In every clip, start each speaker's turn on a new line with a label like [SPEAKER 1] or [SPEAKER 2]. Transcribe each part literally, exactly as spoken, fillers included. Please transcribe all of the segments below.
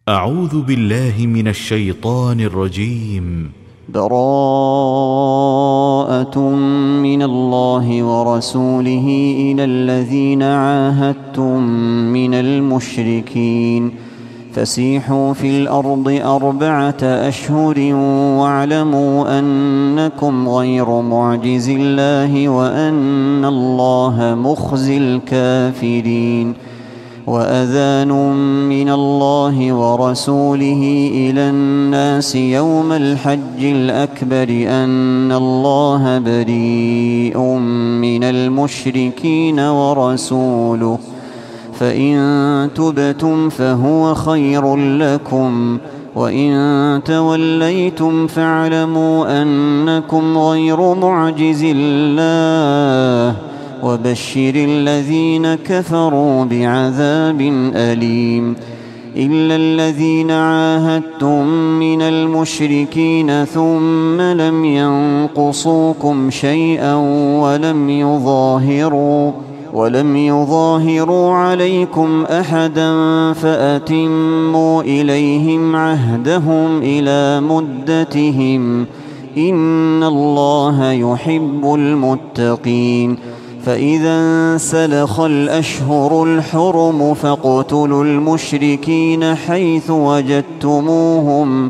[SPEAKER 1] أعوذ بالله من الشيطان الرجيم.
[SPEAKER 2] براءة من الله ورسوله إلى الذين عاهدتم من المشركين فسيحوا في الأرض أربعة أشهر واعلموا أنكم غير معجز الله وأن الله مخزي الكافرين. وأذان من الله ورسوله إلى الناس يوم الحج الأكبر أن الله بريء من المشركين ورسوله فإن تبتم فهو خير لكم وإن توليتم فاعلموا أنكم غير معجز الله وبشر الذين كفروا بعذاب أليم. إلا الذين عاهدتم من المشركين ثم لم ينقصوكم شيئا ولم يظاهروا ولم يظاهروا عليكم أحدا فأتموا إليهم عهدهم إلى مدتهم إن الله يحب المتقين. فإذا انسلخ الأشهر الحرم فاقتلوا المشركين حيث وجدتموهم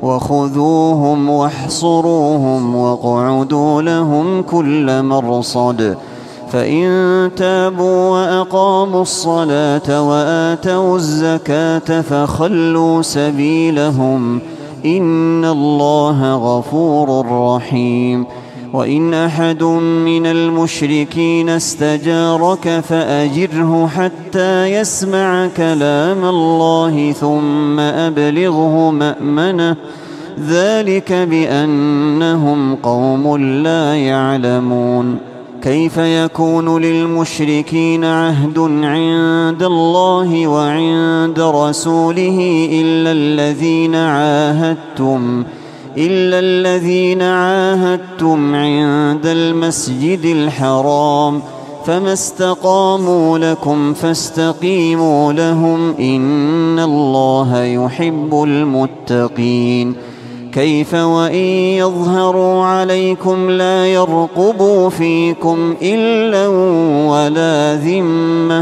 [SPEAKER 2] وخذوهم واحصروهم واقعدوا لهم كل مرصد. فإن تابوا وأقاموا الصلاة وآتوا الزكاة فخلوا سبيلهم إن الله غفور رحيم. وإن أحد من المشركين استجارك فأجره حتى يسمع كلام الله ثم أبلغه مأمنه ذلك بأنهم قوم لا يعلمون. كيف يكون للمشركين عهد عند الله وعند رسوله إلا الذين عاهدتم إلا الذين عاهدتم عند المسجد الحرام فما استقاموا لكم فاستقيموا لهم إن الله يحب المتقين. كيف وإن يظهروا عليكم لا يرقبوا فيكم إلا ولا ذمة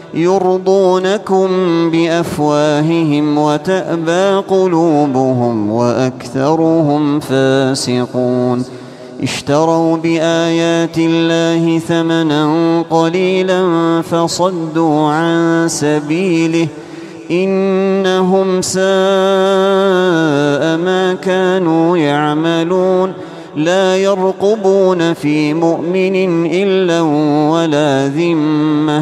[SPEAKER 2] يرضونكم بأفواههم وتأبى قلوبهم وأكثرهم فاسقون. اشتروا بآيات الله ثمنا قليلا فصدوا عن سبيله إنهم ساء ما كانوا يعملون. لا يرقبون في مؤمن إلا ولا ذمة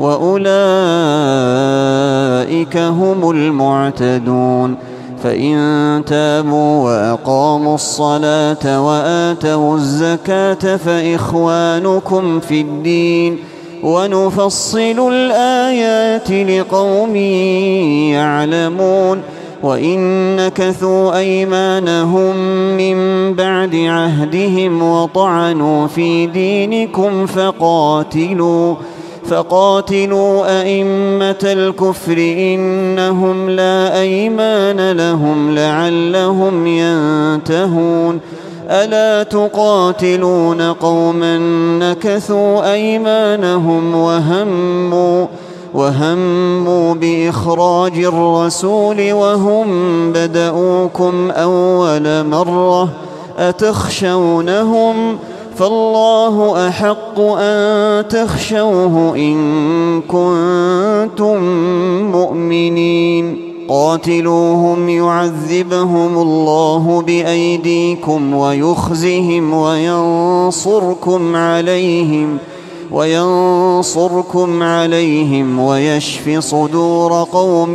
[SPEAKER 2] وأولئك هم المعتدون. فإن تابوا وأقاموا الصلاة وآتوا الزكاة فإخوانكم في الدين ونفصل الآيات لقوم يعلمون. وإن نكثوا أيمانهم من بعد عهدهم وطعنوا في دينكم فقاتلوا فقاتلوا أئمة الكفر إنهم لا أيمان لهم لعلهم ينتهون. ألا تقاتلون قوما نكثوا أيمانهم وهموا وهموا بإخراج الرسول وهم بدؤوكم أول مرة أتخشونهم فالله أحق أن تخشوه إن كنتم مؤمنين. قاتلوهم يعذبهم الله بأيديكم ويخزهم وينصركم عليهم وينصركم عليهم ويشف صدور قوم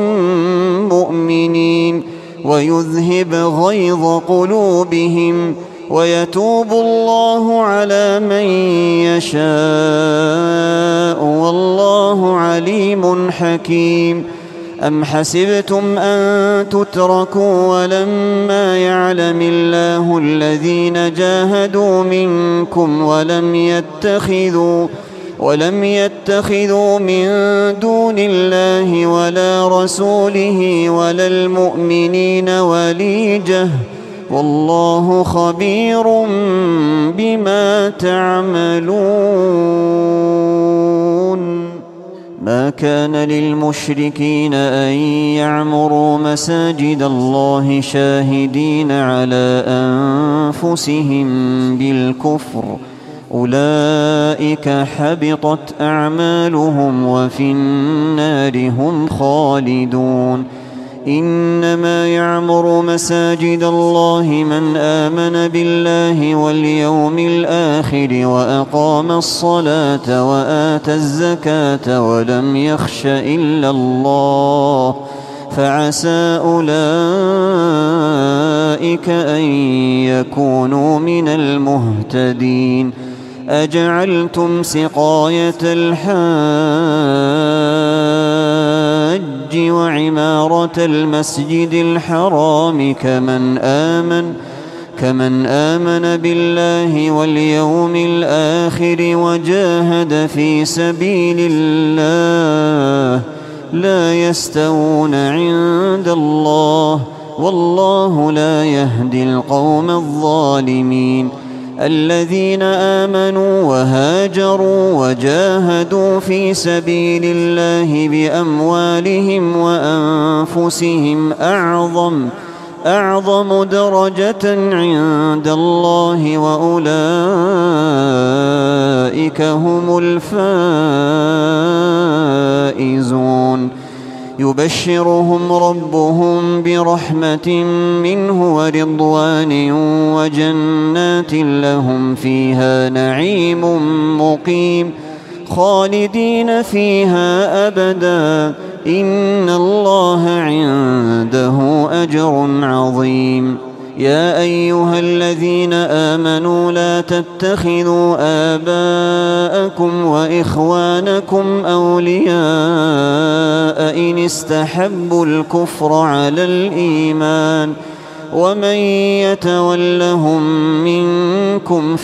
[SPEAKER 2] مؤمنين ويذهب غيظ قلوبهم ويتوب الله على من يشاء والله عليم حكيم. أم حسبتم أن تتركوا ولما يعلم الله الذين جاهدوا منكم ولم يتخذوا ولم يتخذوا من دون الله ولا رسوله ولا المؤمنين وليجة والله خبير بما تعملون. ما كان للمشركين أن يعمروا مساجد الله شاهدين على أنفسهم بالكفر أولئك حبطت أعمالهم وفي النار هم خالدون. إنما يعمر مساجد الله من آمن بالله واليوم الآخر وأقام الصلاة وآتى الزكاة ولم يخش إلا الله فعسى أولئك أن يكونوا من المهتدين. أجعلتم سقاية الحاج وعمارة المسجد الحرام كمن آمن كمن آمن بالله واليوم الآخر وجاهد في سبيل الله لا يستوون عند الله والله لا يهدي القوم الظالمين. الذين آمنوا وهاجروا وجاهدوا في سبيل الله بأموالهم وأنفسهم أعظم أعظم درجة عند الله وأولئك هم الفائزون. يبشرهم ربهم برحمة منه ورضوان وجنات لهم فيها نعيم مقيم خالدين فيها أبدا إن الله عنده أجر عظيم. يا أيها الذين آمنوا لا تتخذوا آباءكم وإخوانكم أولياء إن استحبوا الكفر على الإيمان ومن يتولهم منكم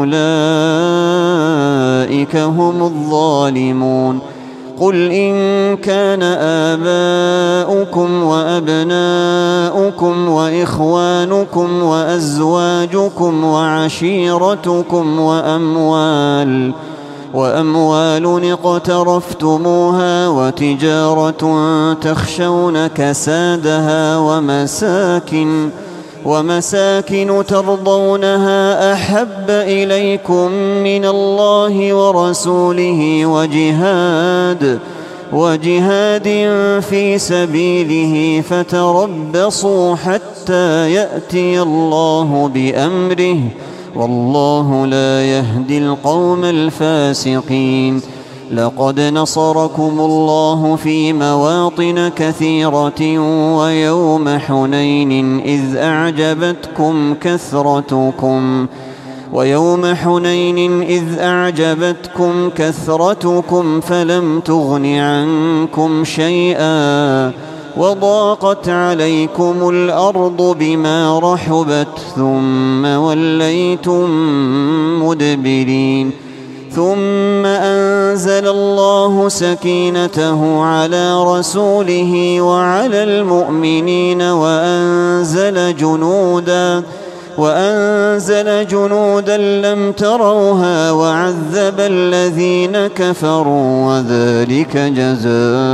[SPEAKER 2] فأولئك هم الظالمون. قل إن كان آباؤكم وأبناؤكم وإخوانكم وأزواجكم وعشيرتكم وأموال وأموال اقترفتموها وتجارة تخشون كسادها ومساكن ومساكن ترضونها أحب إليكم من الله ورسوله وجهاد وجهاد في سبيله فتربصوا حتى يأتي الله بأمره والله لا يهدي القوم الفاسقين. لقد نصركم الله في مواطن كثيرة ويوم حنين إذ أعجبتكم كثرتكم ويوم حنين إذ أعجبتكم كثرتكم فلم تغن عنكم شيئا وضاقت عليكم الأرض بما رحبت ثم وليتم مدبرين. ثم أنزل الله سكينته على رسوله وعلى المؤمنين وأنزل جنودا وأنزل جنودا لم تروها وعذب الذين كفروا وذلك جزاء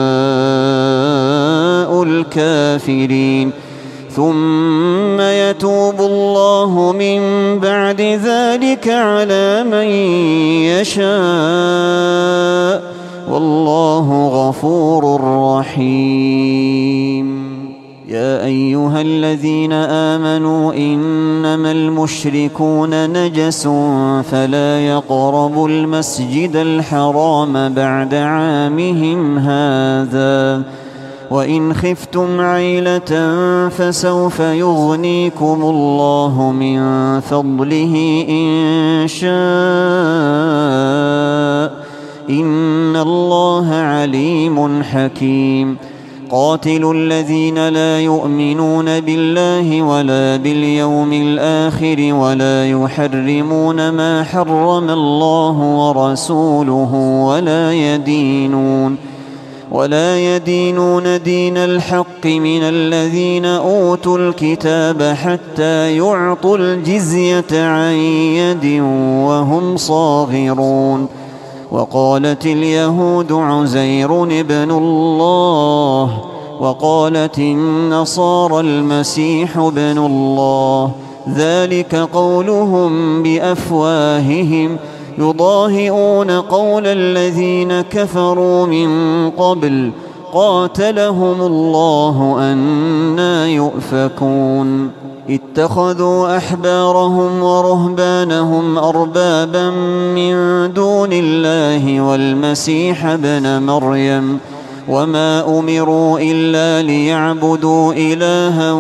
[SPEAKER 2] الكافرين. ثم يتوب الله من بعد ذلك على من يشاء والله غفور رحيم. يا أيها الذين آمنوا إنما المشركون نجس فلا يقربوا المسجد الحرام بعد عامهم هذا وإن خفتم عيلة فسوف يغنيكم الله من فضله إن شاء إن الله عليم حكيم. قاتلوا الذين لا يؤمنون بالله ولا باليوم الآخر ولا يحرمون ما حرم الله ورسوله ولا يدينون ولا يدينون دين الحق من الذين أوتوا الكتاب حتى يعطوا الجزية عن يد وهم صاغرون. وقالت اليهود عزير ابن الله وقالت النصارى المسيح ابن الله، ذلك قولهم بأفواههم يضاهئون قول الذين كفروا من قبل قاتلهم الله أنى يؤفكون. اتخذوا أحبارهم ورهبانهم أربابا من دون الله والمسيح ابن مريم وما أمروا إلا ليعبدوا إلها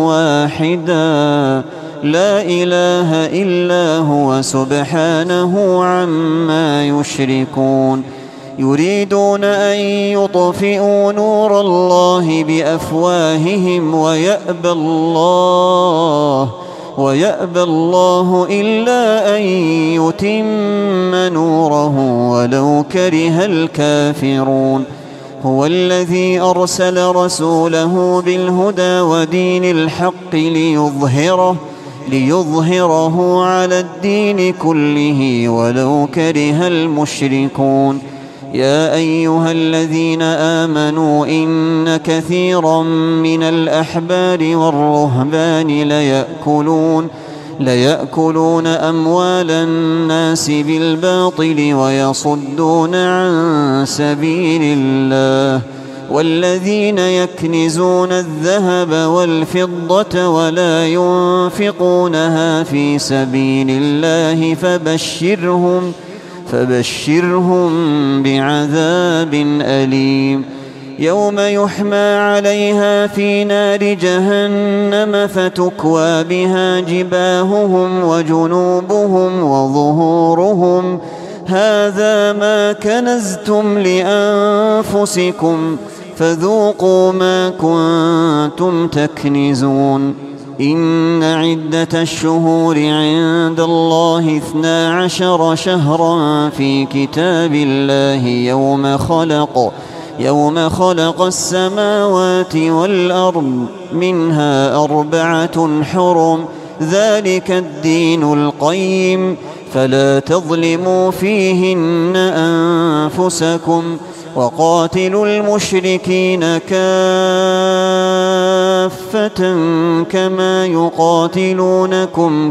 [SPEAKER 2] واحدا لا إله إلا هو سبحانه عما يشركون. يريدون أن يطفئوا نور الله بأفواههم ويأبى الله ويأبى الله إلا أن يتم نوره ولو كره الكافرون. هو الذي أرسل رسوله بالهدى ودين الحق ليظهره ليظهره على الدين كله ولو كره المشركون. يا أيها الذين آمنوا إن كثيرا من الأحبار والرهبان ليأكلون ليأكلون أموال الناس بالباطل ويصدون عن سبيل الله. والذين يكنزون الذهب والفضة ولا ينفقونها في سبيل الله فبشرهم فبشرهم بعذاب أليم. يوم يحمى عليها في نار جهنم فتكوى بها جباههم وجنوبهم وظهورهم هذا ما كنزتم لأنفسكم فذوقوا ما كنتم تكنزون. إن عدة الشهور عند الله اثنا عشر شهرا في كتاب الله يوم خلق يوم خلق السماوات والأرض منها أربعة حرم ذلك الدين القيم فلا تظلموا فيهن أنفسكم وقاتلوا المشركين كافة كما يقاتلونكم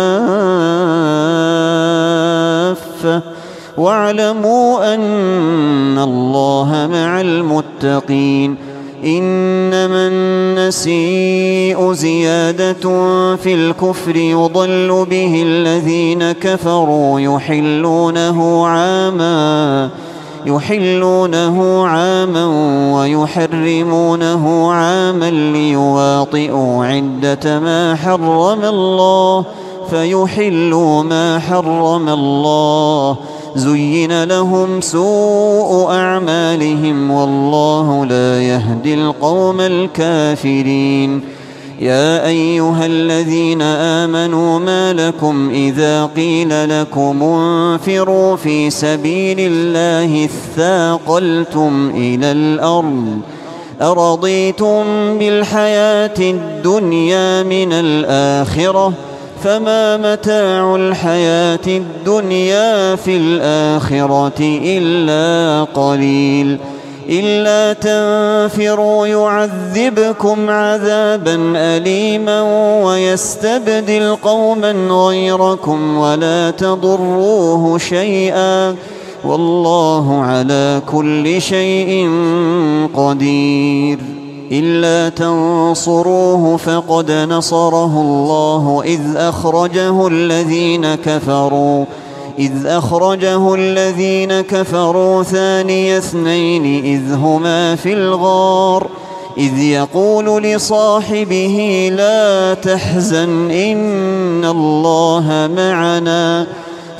[SPEAKER 2] كافة واعلموا أن الله مع المتقين. إنما النسيء زيادة في الكفر يضل به الذين كفروا يحلونه عاما يحلونه عاما ويحرمونه عاما ليواطئوا عدة ما حرم الله فيحلوا ما حرم الله. زين لهم سوء أعمالهم والله لا يهدي القوم الكافرين. يا أيها الذين آمنوا ما لكم إذا قيل لكم انفروا في سبيل الله اثاقلتم إلى الأرض أرضيتم بالحياة الدنيا من الآخرة فما متاع الحياة الدنيا في الآخرة إلا قليل. إلا تنفروا يعذبكم عذابا أليما ويستبدل قوما غيركم ولا تضروه شيئا والله على كل شيء قدير. إلا تنصروه فقد نصره الله إذ أخرجه الذين كفروا إذ أخرجه الذين كفروا ثاني اثنين إذ هما في الغار إذ يقول لصاحبه لا تحزن إن الله معنا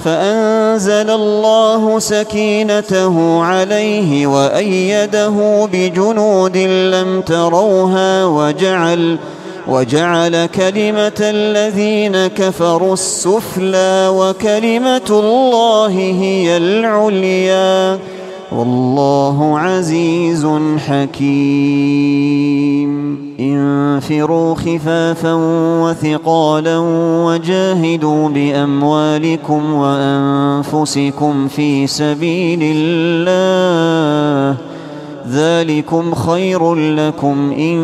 [SPEAKER 2] فأنزل الله سكينته عليه وأيده بجنود لم تروها وجعل وجعل كلمة الذين كفروا السفلى وكلمة الله هي العليا والله عزيز حكيم. انفروا خفافا وثقالا وجاهدوا بأموالكم وأنفسكم في سبيل الله ذلكم خير لكم إن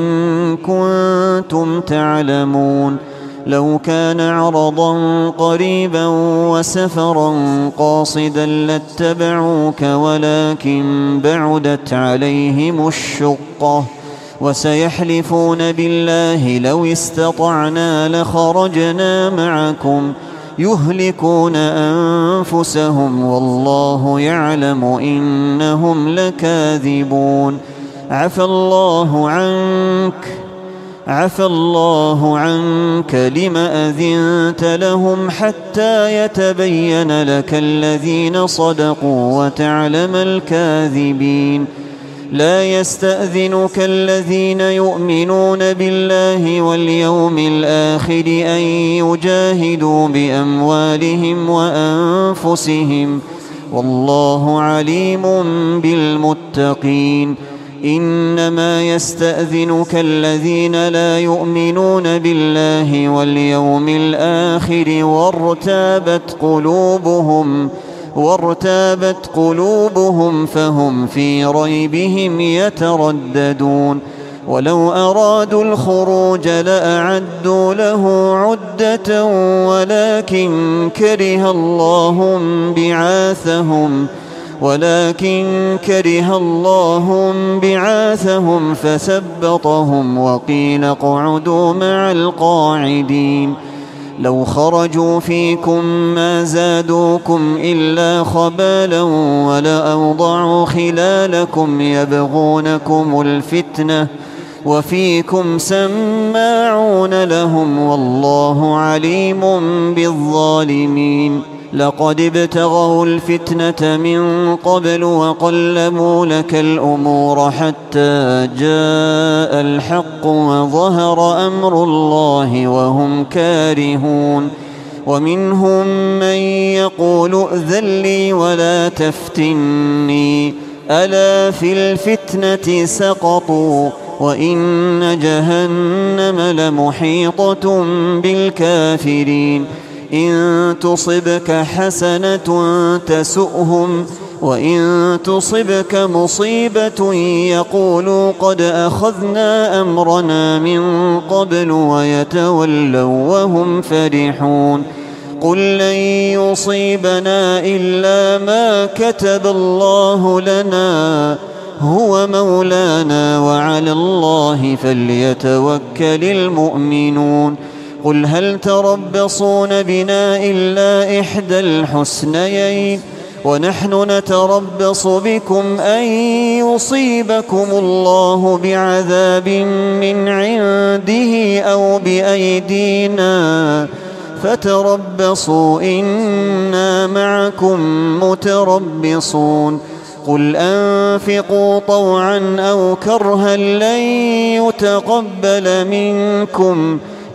[SPEAKER 2] كنتم تعلمون. لو كان عرضا قريبا وسفرا قاصدا لاتبعوك ولكن بعدت عليهم الشقة وسيحلفون بالله لو استطعنا لخرجنا معكم يهلكون أنفسهم والله يعلم إنهم لكاذبون. عفى الله عنك عفى الله عنك لم أذنت لهم حتى يتبين لك الذين صدقوا وتعلم الكاذبين. لا يستأذنك الذين يؤمنون بالله واليوم الآخر أن يجاهدوا بأموالهم وأنفسهم والله عليم بالمتقين. إنما يستأذنك الذين لا يؤمنون بالله واليوم الآخر وارتابت قلوبهم وارتابت قلوبهم فهم في ريبهم يترددون. ولو أرادوا الخروج لأعدوا له عدة ولكن كره الله بعاثهم ولكن كره الله بعاثهم فثبطهم وقيل اقعدوا مع القاعدين. لو خرجوا فيكم ما زادوكم إلا خبالا ولأوضعوا خلالكم يبغونكم الفتنة وفيكم سماعون لهم والله عليم بالظالمين. لقد ابتغوا الفتنة من قبل وقلبوا لك الأمور حتى جاء الحق وظهر أمر الله وهم كارهون. ومنهم من يقول ائذن لي ولا تفتني ألا في الفتنة سقطوا وإن جهنم لمحيطة بالكافرين. إن تصبك حسنة تسؤهم وإن تصبك مصيبة يقولوا قد أخذنا أمرنا من قبل ويتولوا وهم فرحون. قل لن يصيبنا إلا ما كتب الله لنا هو مولانا وعلى الله فليتوكل المؤمنون. قل هل تربصون بنا إلا إحدى الحسنيين ونحن نتربص بكم أن يصيبكم الله بعذاب من عنده أو بأيدينا فتربصوا إنا معكم متربصون. قل أنفقوا طوعا أو كرها لن يتقبل منكم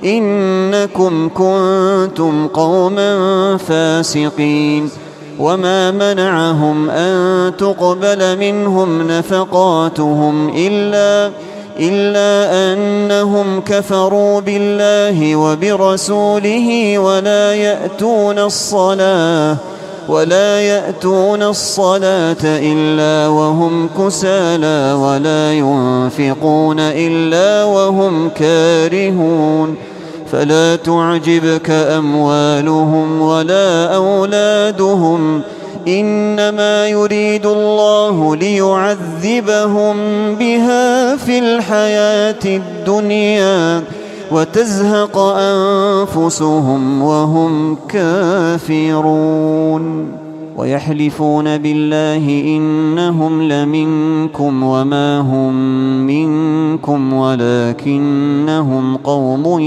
[SPEAKER 2] إنكم كنتم قوما فاسقين. وما منعهم أن تقبل منهم نفقاتهم إلا إلا أنهم كفروا بالله وبرسوله ولا يأتون الصلاة ولا يأتون الصلاة إلا وهم كسالى ولا ينفقون إلا وهم كارهون. فلا تعجبك أموالهم ولا أولادهم إنما يريد الله ليعذبهم بها في الحياة الدنيا وتزهق أنفسهم وهم كافرون. ويحلفون بالله إنهم لمنكم وما هم منكم ولكنهم قوم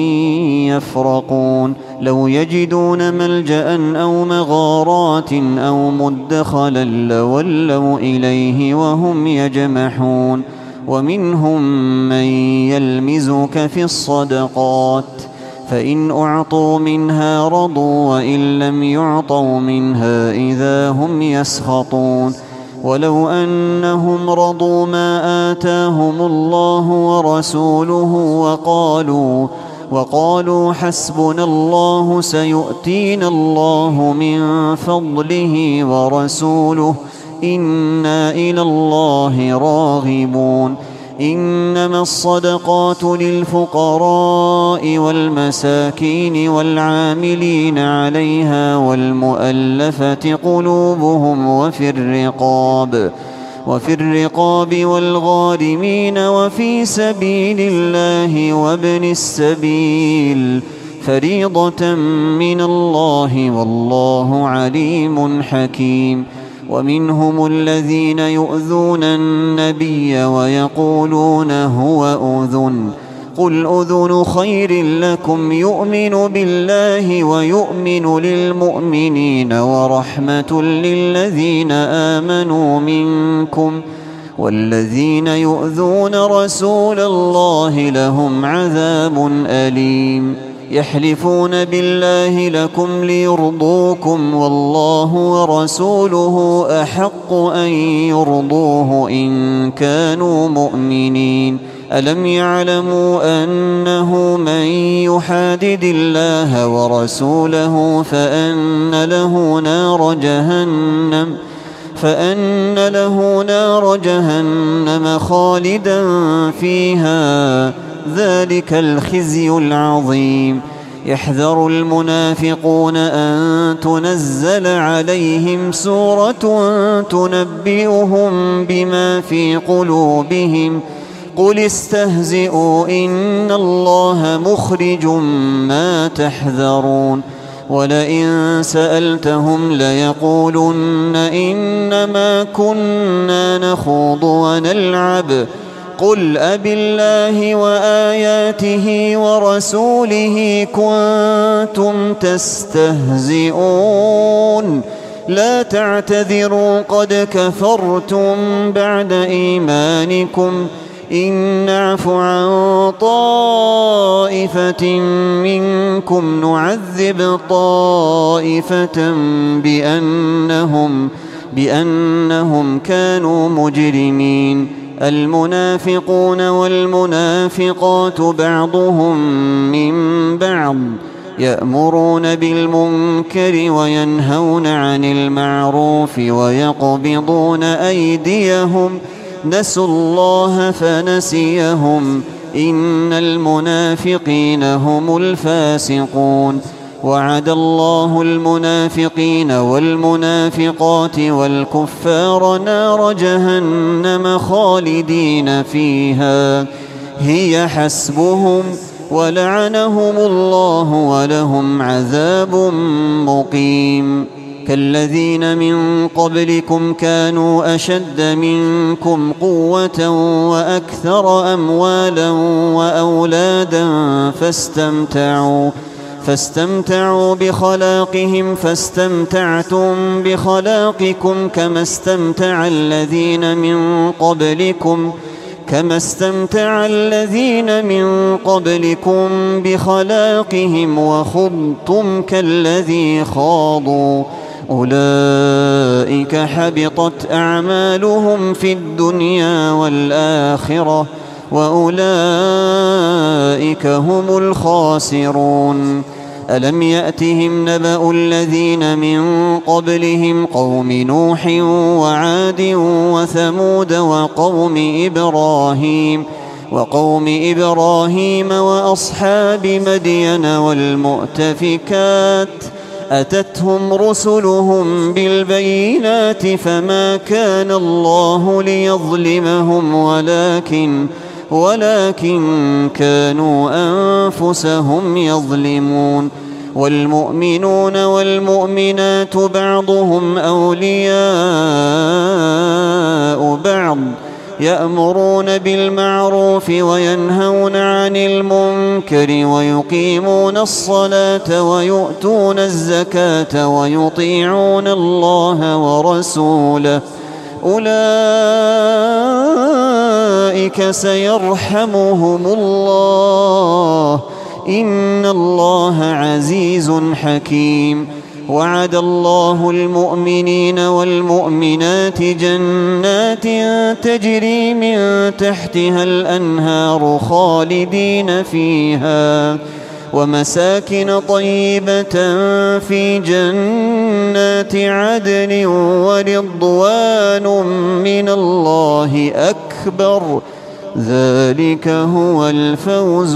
[SPEAKER 2] يفرقون لو يجدون ملجأ أو مغارات أو مدخلا لولوا إليه وهم يجمحون ومنهم من يلمزك في الصدقات فإن أعطوا منها رضوا وإن لم يعطوا منها إذا هم يسخطون ولو أنهم رضوا ما آتاهم الله ورسوله وقالوا وقالوا حسبنا الله سيؤتينا الله من فضله ورسوله إنا إلى الله راغبون إنما الصدقات للفقراء والمساكين والعاملين عليها والمؤلفة قلوبهم وفي الرقاب وفي الرقاب والغارمين وفي سبيل الله وابن السبيل فريضة من الله والله عليم حكيم ومنهم الذين يؤذون النبي ويقولون هو أذن قل أذن خير لكم يؤمن بالله ويؤمن للمؤمنين ورحمة للذين آمنوا منكم والذين يؤذون رسول الله لهم عذاب أليم يحلفون بالله لكم ليرضوكم والله ورسوله أحق أن يرضوه إن كانوا مؤمنين ألم يعلموا أنه من يحادد الله ورسوله فأن له نار جهنم فأن له نار جهنم خالدا فيها ذلك الخزي العظيم يحذر المنافقون أن تنزل عليهم سورة تنبئهم بما في قلوبهم قل استهزئوا إن الله مخرج ما تحذرون ولئن سألتهم ليقولن إنما كنا نخوض ونلعب قل أبالله وآياته ورسوله كنتم تستهزئون لا تعتذروا قد كفرتم بعد إيمانكم إن نعف عن طائفة منكم نعذب طائفة بأنهم, بأنهم كانوا مجرمين المنافقون والمنافقات بعضهم من بعض يأمرون بالمنكر وينهون عن المعروف ويقبضون أيديهم نسوا الله فنسيهم إن المنافقين هم الفاسقون وعد الله المنافقين والمنافقات والكفار نار جهنم خالدين فيها هي حسبهم ولعنهم الله ولهم عذاب مقيم كالذين من قبلكم كانوا أشد منكم قوة وأكثر أموالا وأولادا فاستمتعوا فاستمتعوا بخلاقهم فاستمتعتم بخلاقكم كما استمتع الذين من قبلكم كما استمتع الذين من قبلكم بخلاقهم وخضتم كالذي خاضوا أولئك حبطت أعمالهم في الدنيا والآخرة وأولئك هم الخاسرون ألم يأتهم نبأ الذين من قبلهم قوم نوح وعاد وثمود وقوم إبراهيم وقوم إبراهيم وأصحاب مدين والمؤتفكات أتتهم رسلهم بالبينات فما كان الله ليظلمهم ولكن ولكن كانوا أنفسهم يظلمون والمؤمنون والمؤمنات بعضهم أولياء بعض يأمرون بالمعروف وينهون عن المنكر ويقيمون الصلاة ويؤتون الزكاة ويطيعون الله ورسوله أولئك سيرحمهم الله إن الله عزيز حكيم. وعد الله المؤمنين والمؤمنات جنات تجري من تحتها الأنهار خالدين فيها ومساكن طيبة في جنات عدن ورضوان من الله أكبر ذلك هو الفوز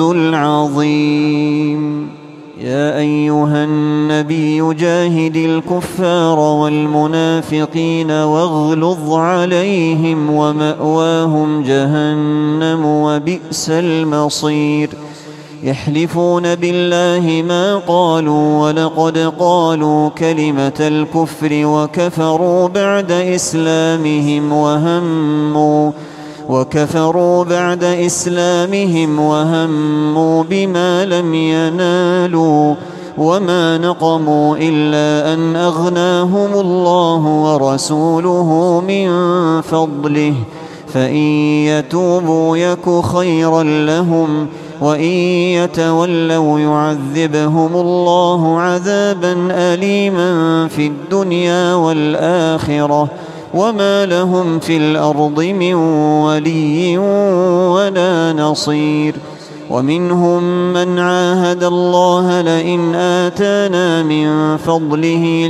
[SPEAKER 2] العظيم. يا أيها النبي جاهد الكفار والمنافقين واغلظ عليهم ومأواهم جهنم وبئس المصير. يحلفون بالله ما قالوا ولقد قالوا كلمة الكفر وكفروا بعد إسلامهم وهموا وكفروا بعد إسلامهم وهموا بما لم ينالوا وما نقموا إلا أن أغناهم الله ورسوله من فضله فإن يتوبوا يك خيرا لهم وإن يتولوا يعذبهم الله عذابا أليما في الدنيا والآخرة وما لهم في الأرض من ولي ولا نصير. ومنهم من عاهد الله لئن آتانا من فضله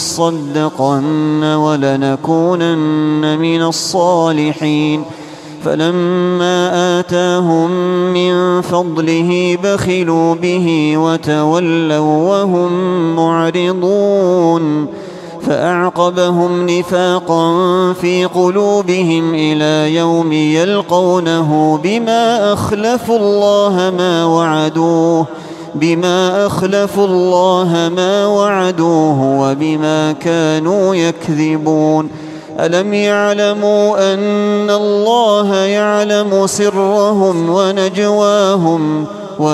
[SPEAKER 2] لنصدقن ولنكونن من الصالحين فلما آتاهم من فضله بخلوا به وتولوا وهم معرضون فأعقبهم نفاقا في قلوبهم إلى يوم يلقونه بما أخلفوا الله ما وعدوه بما أخلفوا الله ما وعدوه وبما كانوا يكذبون. ألم يعلموا أن الله يعلم سرهم ونجواهم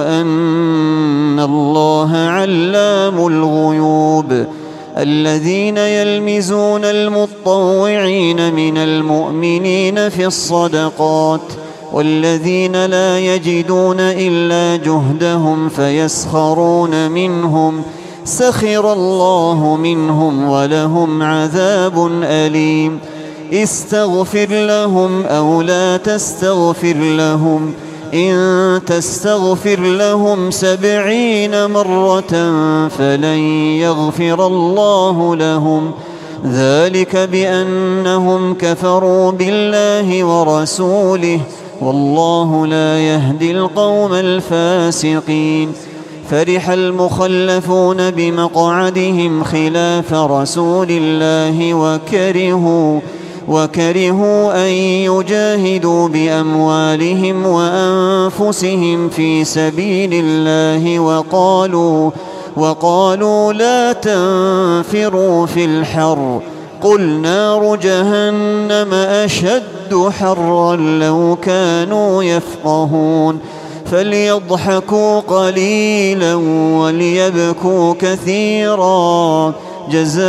[SPEAKER 2] وأن الله علام الغيوب. الذين يلمزون المطوعين من المؤمنين في الصدقات والذين لا يجدون إلا جهدهم فيسخرون منهم سخر الله منهم ولهم عذاب أليم. استغفر لهم أو لا تستغفر لهم إن تستغفر لهم سبعين مرة فلن يغفر الله لهم ذلك بأنهم كفروا بالله ورسوله والله لا يهدي القوم الفاسقين. فرح المخلفون بمقعدهم خلاف رسول الله وكرهوا وكرهوا أن يجاهدوا بأموالهم وأنفسهم في سبيل الله وقالوا وقالوا لا تنفروا في الحر قل نار جهنم أشد حرا لو كانوا يفقهون. فليضحكوا قليلا وليبكوا كثيرا جزاء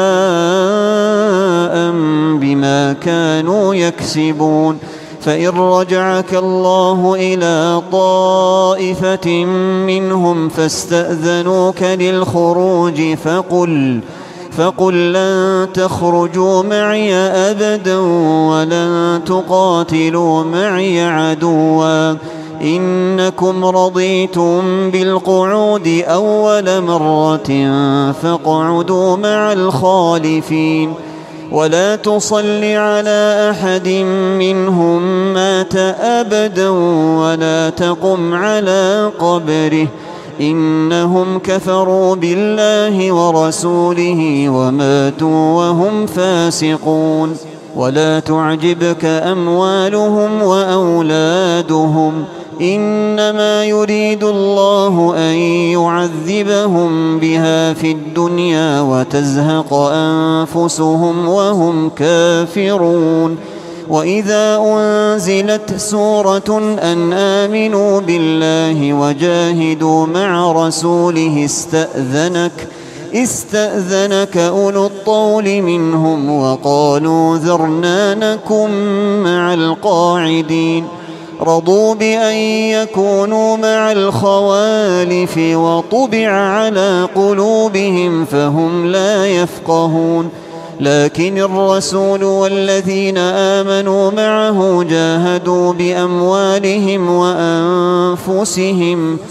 [SPEAKER 2] بما كانوا يكسبون. فإن رجعك الله إلى طائفة منهم فاستأذنوك للخروج فقل فقل لن تخرجوا معي أبدا ولن تقاتلوا معي عدوا إنكم رضيتم بالقعود أول مرة فاقعدوا مع الخالفين ولا تصل على أحد منهم مات أبدا ولا تقم على قبره إنهم كفروا بالله ورسوله وماتوا وهم فاسقون. ولا تعجبك أموالهم وأولادهم إنما يريد الله أن يعذبهم بها في الدنيا وتزهق أنفسهم وهم كافرون. وإذا أنزلت سورة أن آمنوا بالله وجاهدوا مع رسوله استأذنك استأذنك أولو الطول منهم وقالوا ذرنا نكن مع القاعدين. رضوا بأن يكونوا مع الخوالف وطبع على قلوبهم فهم لا يفقهون. لكن الرسول والذين آمنوا معه جاهدوا بأموالهم وأنفسهم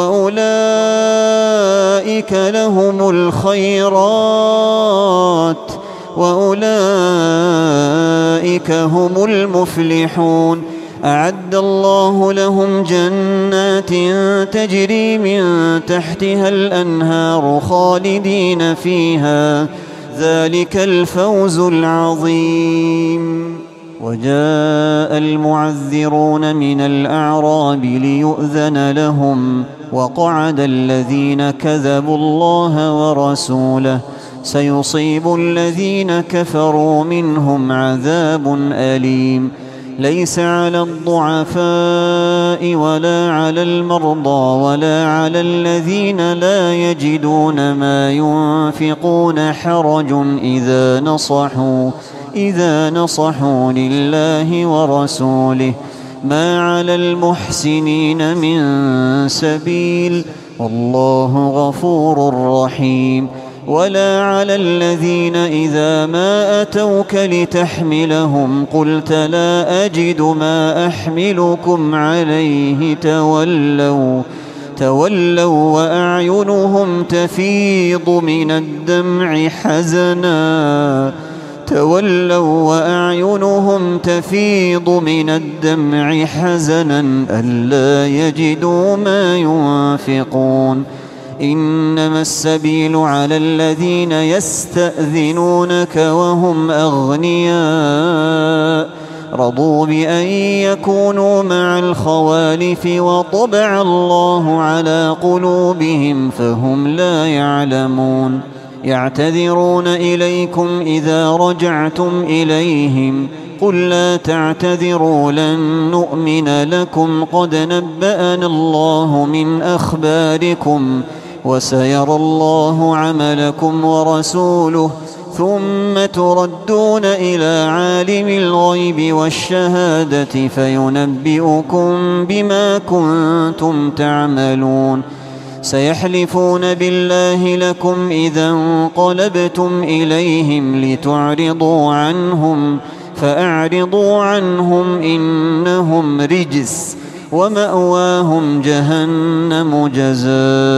[SPEAKER 2] وأولئك لهم الخيرات وأولئك هم المفلحون. أعد الله لهم جنات تجري من تحتها الأنهار خالدين فيها ذلك الفوز العظيم. وجاء المعذرون من الأعراب ليؤذن لهم وقعد الذين كذبوا الله ورسوله سيصيب الذين كفروا منهم عذاب أليم. ليس على الضعفاء ولا على المرضى ولا على الذين لا يجدون ما ينفقون حرج إذا نصحوا إذا نصحوا لله ورسوله ما على المحسنين من سبيل والله غفور رحيم. ولا على الذين إذا ما أتوك لتحملهم قلت لا أجد ما أحملكم عليه تولوا تولوا وأعينهم تفيض من الدمع حزنا تولوا وأعينهم تفيض من الدمع حزنا ألا يجدوا ما ينفقون. إنما السبيل على الذين يستأذنونك وهم أغنياء رضوا بأن يكونوا مع الخوالف وطبع الله على قلوبهم فهم لا يعلمون. يعتذرون إليكم إذا رجعتم إليهم قل لا تعتذروا لن نؤمن لكم قد نبأنا الله من أخباركم وسيرى الله عملكم ورسوله ثم تردون إلى عالم الغيب والشهادة فينبئكم بما كنتم تعملون. سيحلفون بالله لكم إذا انقلبتم إليهم لتعرضوا عنهم فأعرضوا عنهم إنهم رجس ومأواهم جهنم جزاء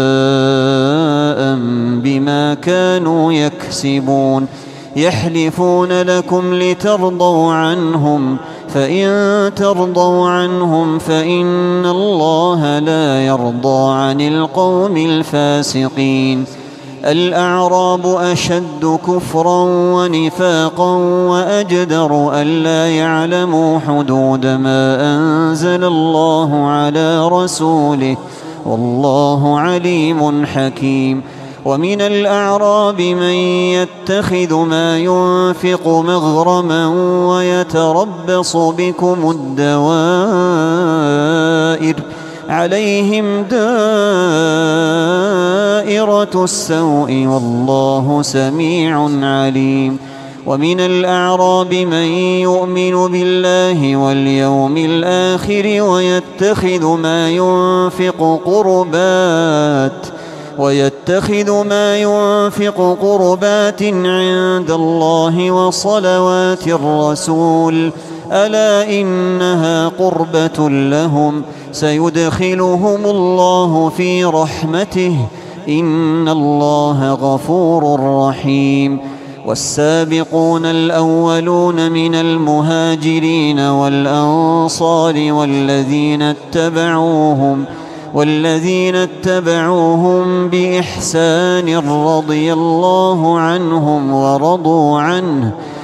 [SPEAKER 2] بما كانوا يكسبون. يحلفون لكم لترضوا عنهم فإن ترضوا عنهم فإن الله لا يرضى عن القوم الفاسقين. الأعراب أشد كفرا ونفاقا وأجدر ألا يعلموا حدود ما أنزل الله على رسوله والله عليم حكيم. ومن الأعراب من يتخذ ما ينفق مغرما ويتربص بكم الدوائر عليهم دائرة السوء والله سميع عليم. ومن الأعراب من يؤمن بالله واليوم الآخر ويتخذ ما ينفق قربات ويتخذ ما ينفق قربات عند الله وصلوات الرسول ألا إنها قربة لهم سيدخلهم الله في رحمته إن الله غفور رحيم. والسابقون الأولون من المهاجرين والأنصار والذين اتبعوهم والذين اتبعوهم بإحسان رضي الله عنهم ورضوا عنه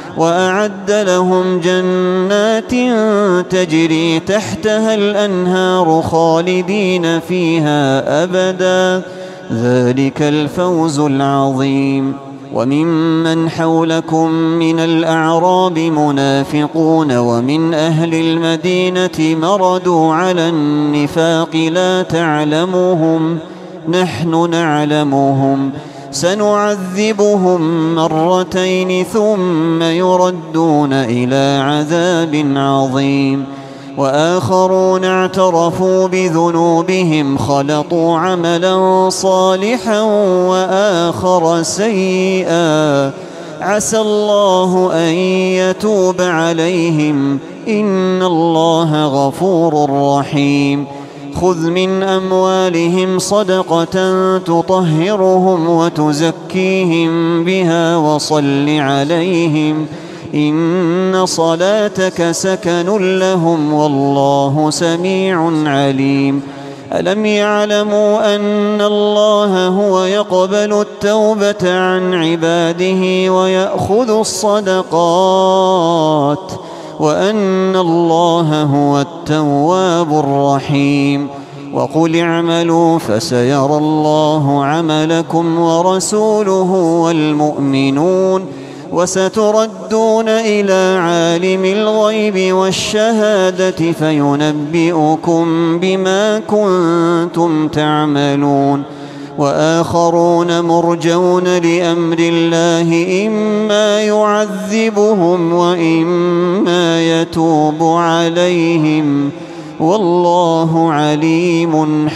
[SPEAKER 2] وأعد لهم جنات تجري تحتها الأنهار خالدين فيها أبدا، ذلك الفوز العظيم. وممن حولكم من الأعراب منافقون ومن أهل المدينة مردوا على النفاق لا تعلمهم نحن نعلمهم سنعذبهم مرتين ثم يردون إلى عذاب عظيم. وآخرون اعترفوا بذنوبهم خلطوا عملا صالحا وآخر سيئا عسى الله أن يتوب عليهم إن الله غفور رحيم. خذ من أموالهم صدقة تطهرهم وتزكيهم بها وصل عليهم إن صلاتك سكن لهم والله سميع عليم. ألم يعلموا أن الله هو يقبل التوبة عن عباده ويأخذ الصدقات وأن الله هو التواب الرحيم. وقل اعملوا فسيرى الله عملكم ورسوله والمؤمنون وستردون إلى عالم الغيب والشهادة فينبئكم بما كنتم تعملون. وآخرون مرجون لأمر الله إما يعذبهم وإما يتوب عليهم والله عليم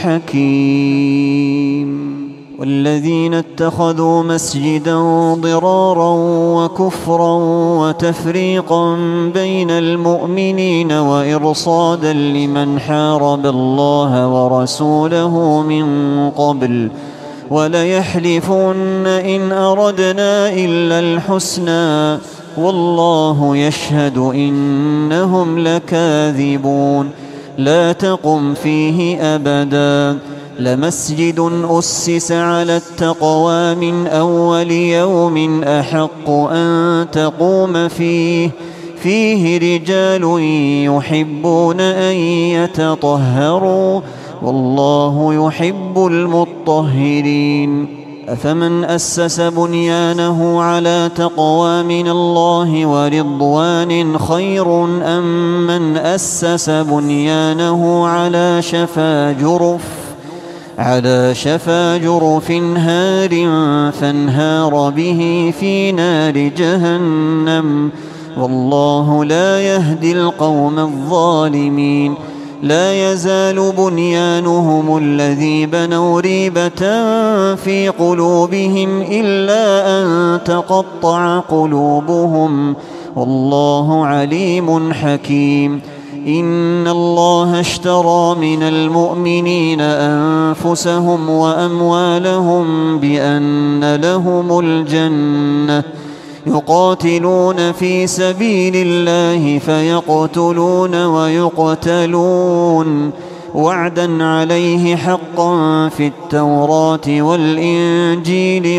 [SPEAKER 2] حكيم. والذين اتخذوا مسجدا ضرارا وكفرا وتفريقا بين المؤمنين وإرصادا لمن حارب الله ورسوله من قبل وليحلفن إن أردنا إلا الحسنى والله يشهد إنهم لكاذبون. لا تقم فيه أبدا لمسجد أسس على التقوى من أول يوم أحق أن تقوم فيه فيه رجال يحبون أن يتطهروا والله يحب المطهرين. أفمن أسس بنيانه على تقوى من الله ورضوان خير أم من أسس بنيانه على شفا جرف على شفا جرف هار فانهار به في نار جهنم والله لا يهدي القوم الظالمين. لا يزال بنيانهم الذي بنوا ريبة في قلوبهم إلا أن تقطع قلوبهم والله عليم حكيم. إن الله اشترى من المؤمنين أنفسهم وأموالهم بأن لهم الجنة يقاتلون في سبيل الله فيقتلون ويقتلون وعدا عليه حقا في التوراة والإنجيل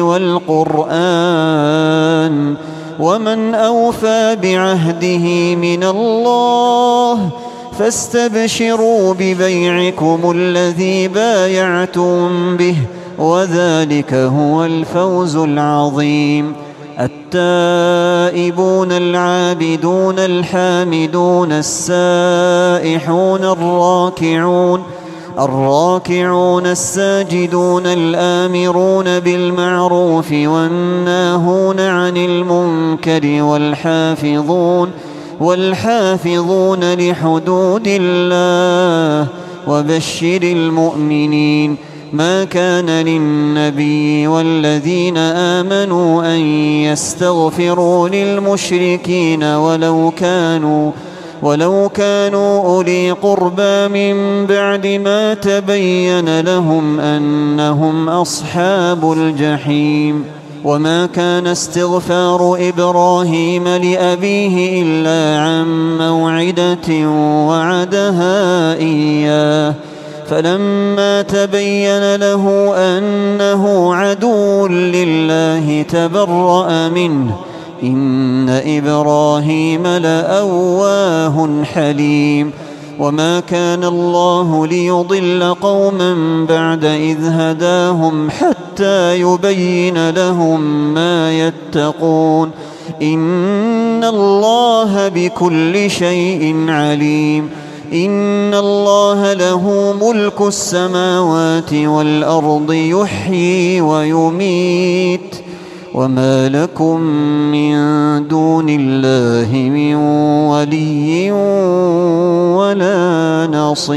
[SPEAKER 2] والقرآن ومن أوفى بعهده من الله فاستبشروا ببيعكم الذي بايعتم به وذلك هو الفوز العظيم. التائبون العابدون الحامدون السائحون الراكعون الراكعون الساجدون الآمرون بالمعروف والناهون عن المنكر والحافظون والحافظون لحدود الله وبشر المؤمنين. ما كان للنبي والذين آمنوا أن يستغفروا للمشركين ولو كانوا ولو كانوا أولي قربى من بعد ما تبين لهم أنهم أصحاب الجحيم. وما كان استغفار إبراهيم لأبيه إلا عن موعدة وعدها إياه فلما تبين له أنه عدو لله تبرأ منه إن إبراهيم لأواه حليم وما كان الله ليضل قوما بعد إذ هداهم حتى يبين لهم ما يتقون إن الله بكل شيء عليم إن الله له ملك السماوات والأرض يحيي ويميت وما لكم من دون الله من ولي ولا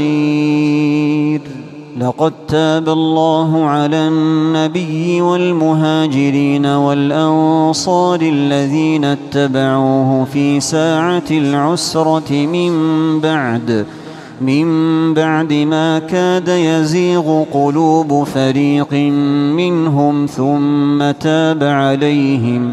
[SPEAKER 2] نصير. لقد تاب الله على النبي والمهاجرين والأنصار الذين اتبعوه في ساعة العسرة من بعد من بعد ما كاد يزيغ قلوب فريق منهم ثم تاب عليهم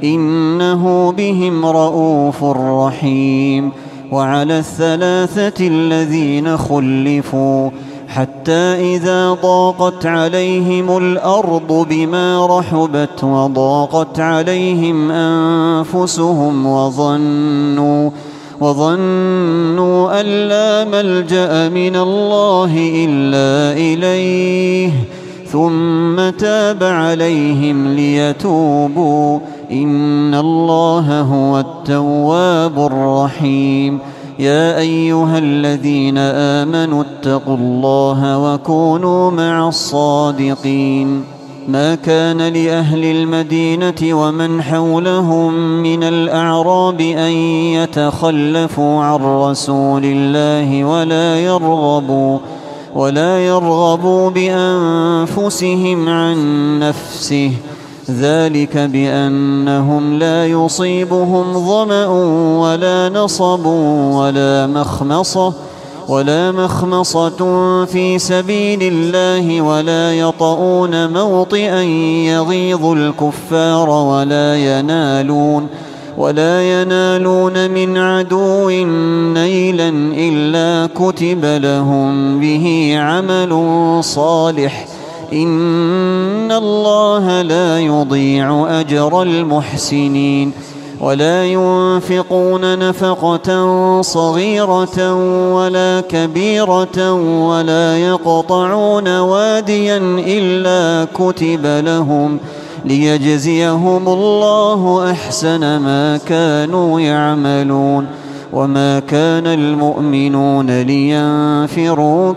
[SPEAKER 2] إنه بهم رءوف رحيم. وعلى الثلاثة الذين خلفوا حتى إذا ضاقت عليهم الأرض بما رحبت وضاقت عليهم أنفسهم وظنوا وظنوا أن لا ملجأ من الله إلا إليه ثم تاب عليهم ليتوبوا إن الله هو التواب الرحيم. يا أيها الذين آمنوا اتقوا الله وكونوا مع الصادقين. ما كان لأهل المدينة ومن حولهم من الأعراب أن يتخلفوا عن رسول الله ولا يرغبوا ولا يرغبوا بأنفسهم عن نفسه ذلك بأنهم لا يصيبهم ظمأ ولا نصب ولا مخمصة ولا مخمصة في سبيل الله ولا يطؤون موطئا يغيظ الكفار ولا ينالون ولا ينالون من عدو نيلا إلا كتب لهم به عمل صالح إن الله لا يضيع أجر المحسنين. ولا ينفقون نفقة صغيرة ولا كبيرة ولا يقطعون واديا إلا كتب لهم ليجزيهم الله أحسن ما كانوا يعملون. وما كان المؤمنون لينفروا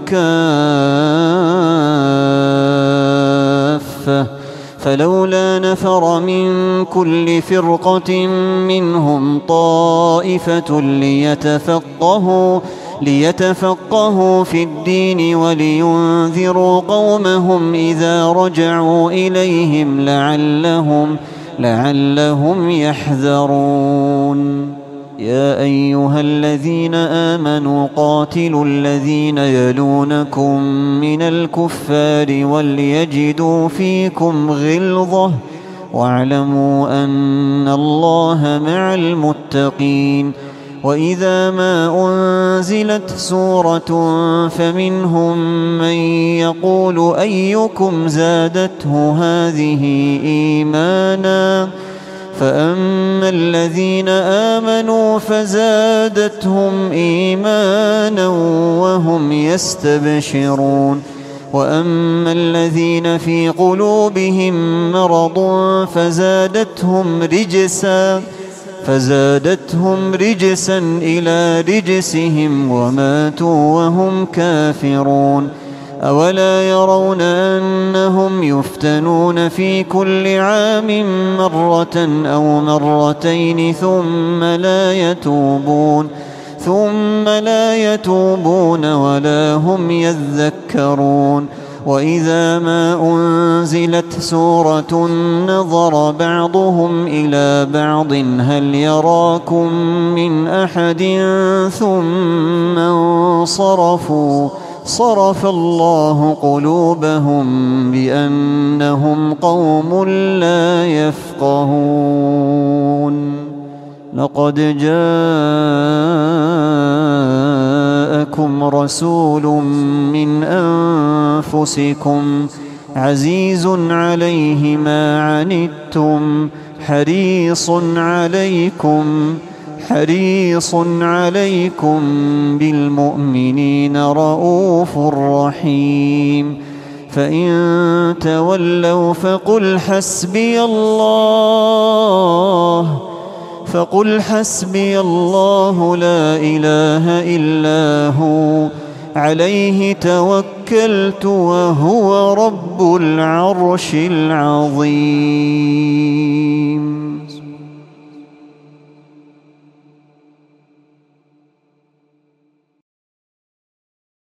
[SPEAKER 2] كافة فلولا نفر من كل فرقة منهم طائفة ليتفقهوا ليتفقهوا في الدين ولينذروا قومهم إذا رجعوا إليهم لعلهم لعلهم يحذرون. يا أيها الذين آمنوا قاتلوا الذين يلونكم من الكفار وليجدوا فيكم غلظة واعلموا أن الله مع المتقين. وإذا ما أنزلت سورة فمنهم من يقول أيكم زادته هذه إيمانا فأما الذين آمنوا فزادتهم إيمانا وهم يستبشرون وأما الذين في قلوبهم مرض فزادتهم رجسا فزادتهم رجسا إلى رجسهم وماتوا وهم كافرون. أولا يرون أنهم يفتنون في كل عام مرة أو مرتين ثم لا يتوبون ثم لا يتوبون ولا هم يذكرون. وإذا ما أنزلت سورة نظر بعضهم إلى بعض هل يراكم من أحد ثم انصرفوا صرف الله قلوبهم بأنهم قوم لا يفقهون. لقد جاءكم رسول من أنفسكم عزيز عليه ما عنتم حريص عليكم حريص عليكم بالمؤمنين رؤوف رحيم. فإن تولوا فقل حسبي الله فقل حسبي الله لا إله إلا هو عليه توكلت وهو رب العرش العظيم.